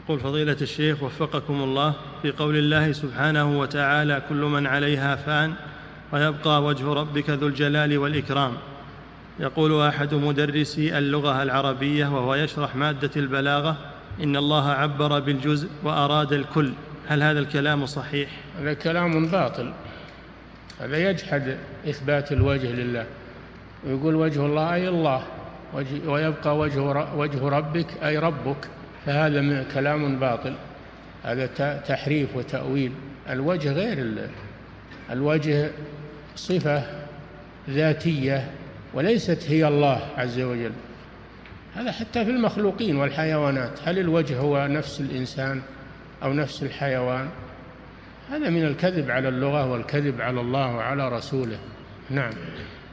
يقول فضيلة الشيخ وفقكم الله، في قول الله سبحانه وتعالى كل من عليها فان ويبقى وجه ربك ذو الجلال والإكرام، يقول أحد مدرسي اللغة العربية وهو يشرح مادة البلاغة إن الله عبر بالجزء وأراد الكل، هل هذا الكلام صحيح؟ هذا كلام باطل، هذا يجحد إثبات الوجه لله، ويقول وجه الله أي الله، ويبقى وجه ربك أي ربك، فهذا كلام باطل، هذا تحريف وتأويل. الوجه غير الوجه صفة ذاتية وليست هي الله عز وجل، هذا حتى في المخلوقين والحيوانات، هل الوجه هو نفس الإنسان أو نفس الحيوان؟ هذا من الكذب على اللغة والكذب على الله وعلى رسوله. نعم.